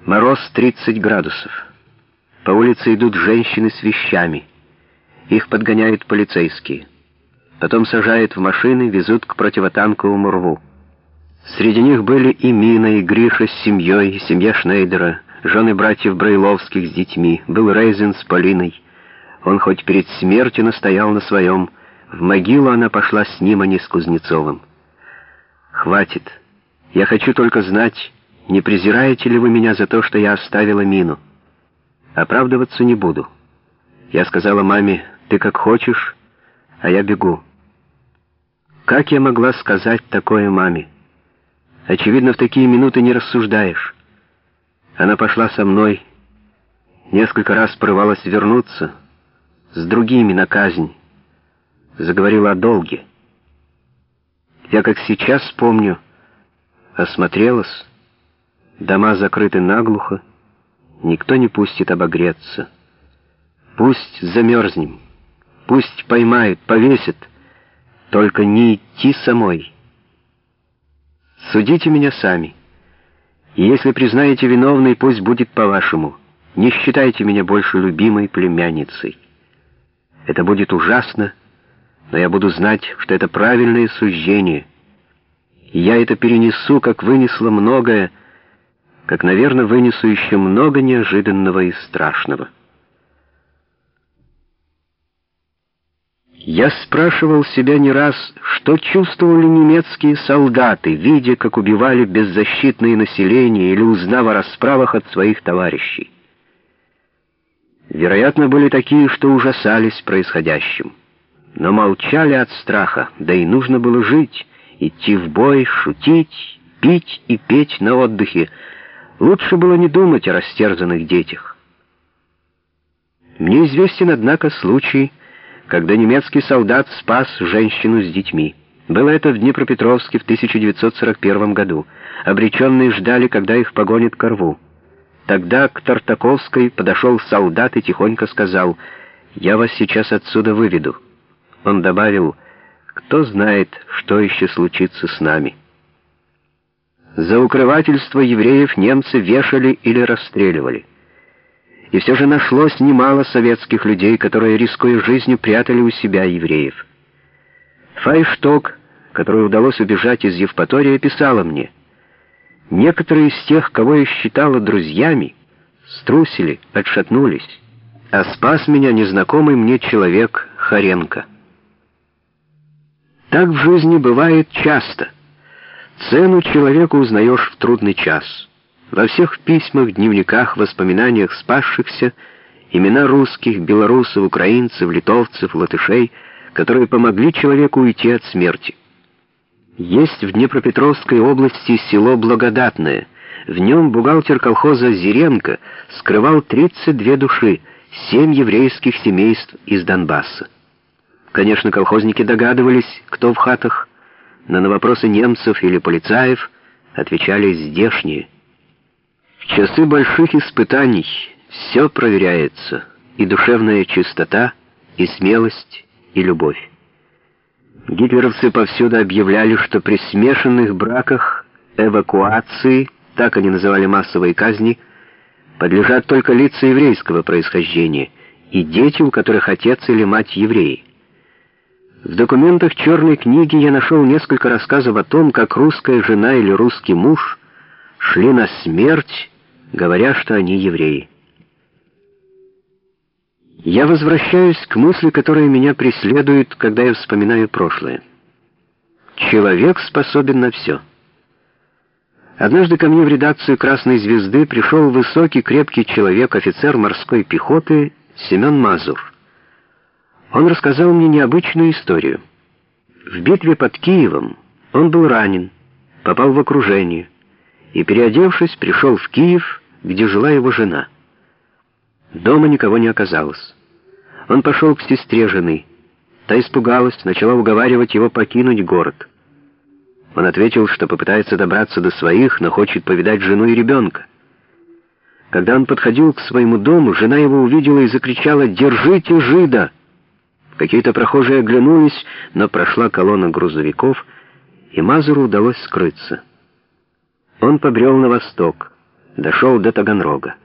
Мороз 30 градусов. По улице идут женщины с вещами. Их подгоняют полицейские. Потом сажают в машины, везут к противотанковому рву. Среди них были и Мина, и Гриша с семьей, и семья Шнейдера, жены братьев Брайловских с детьми, был Рейзен с Полиной. Он хоть перед смертью настоял на своем. В могилу она пошла с ним, а не с Кузнецовым. «Хватит. Я хочу только знать, не презираете ли вы меня за то, что я оставила Мину? Оправдываться не буду. Я сказала маме: ты как хочешь, а я бегу». Как я могла сказать такое маме? Очевидно, в такие минуты не рассуждаешь. Она пошла со мной, несколько раз порывалась вернуться, с другими на казнь. Заговорила о долге. Я как сейчас помню, осмотрелась, дома закрыты наглухо, никто не пустит обогреться. Пусть замерзнем, пусть поймают, повесят, только не идти самой. Судите меня сами, и если признаете виновной, пусть будет по-вашему. Не считайте меня больше любимой племянницей. Это будет ужасно, но я буду знать, что это правильное суждение. И я это перенесу, как вынесла многое, как, наверное, вынесу еще много неожиданного и страшного. Я спрашивал себя не раз, что чувствовали немецкие солдаты, видя, как убивали беззащитное население или узнав о расправах от своих товарищей. Вероятно, были такие, что ужасались происходящим, но молчали от страха, да и нужно было жить, идти в бой, шутить, пить и петь на отдыхе. Лучше было не думать о растерзанных детях. Мне известен, однако, случай, когда немецкий солдат спас женщину с детьми. Было это в Днепропетровске в 1941 году. Обреченные ждали, когда их погонят ко рву. Тогда к Тартаковской подошел солдат и тихонько сказал: «Я вас сейчас отсюда выведу». Он добавил: «Кто знает, что еще случится с нами». За укрывательство евреев немцы вешали или расстреливали. И все же нашлось немало советских людей, которые, рискуя жизнью, прятали у себя евреев. Файшток, которой удалось убежать из Евпатории, писала мне: «Некоторые из тех, кого я считала друзьями, струсили, отшатнулись, а спас меня незнакомый мне человек Харенко». Так в жизни бывает часто. Цену человеку узнаешь в трудный час. Во всех письмах, дневниках, воспоминаниях спасшихся имена русских, белорусов, украинцев, литовцев, латышей, которые помогли человеку уйти от смерти. Есть в Днепропетровской области село Благодатное. В нем бухгалтер колхоза Зиренко скрывал 32 души, 7 еврейских семейств из Донбасса. Конечно, колхозники догадывались, кто в хатах, но на вопросы немцев или полицаев отвечали здешние. В часы больших испытаний все проверяется: и душевная чистота, и смелость, и любовь. Гитлеровцы повсюду объявляли, что при смешанных браках эвакуации, так они называли массовые казни, подлежат только лица еврейского происхождения и дети, у которых отец или мать евреи. В документах черной книги я нашел несколько рассказов о том, как русская жена или русский муж шли на смерть, говоря, что они евреи. Я возвращаюсь к мысли, которая меня преследует, когда я вспоминаю прошлое. Человек способен на все. Однажды ко мне в редакцию «Красной звезды» пришел высокий, крепкий человек, офицер морской пехоты Семен Мазур. Он рассказал мне необычную историю. В битве под Киевом он был ранен, попал в окружение и, переодевшись, пришел в Киев, где жила его жена. Дома никого не оказалось. Он пошел к сестре жены. Та испугалась, начала уговаривать его покинуть город. Он ответил, что попытается добраться до своих, но хочет повидать жену и ребенка. Когда он подходил к своему дому, жена его увидела и закричала: «Держите жида!». Какие-то прохожие оглянулись, но прошла колонна грузовиков, и Мазуру удалось скрыться. Он побрел на восток, Дошел до Таганрога.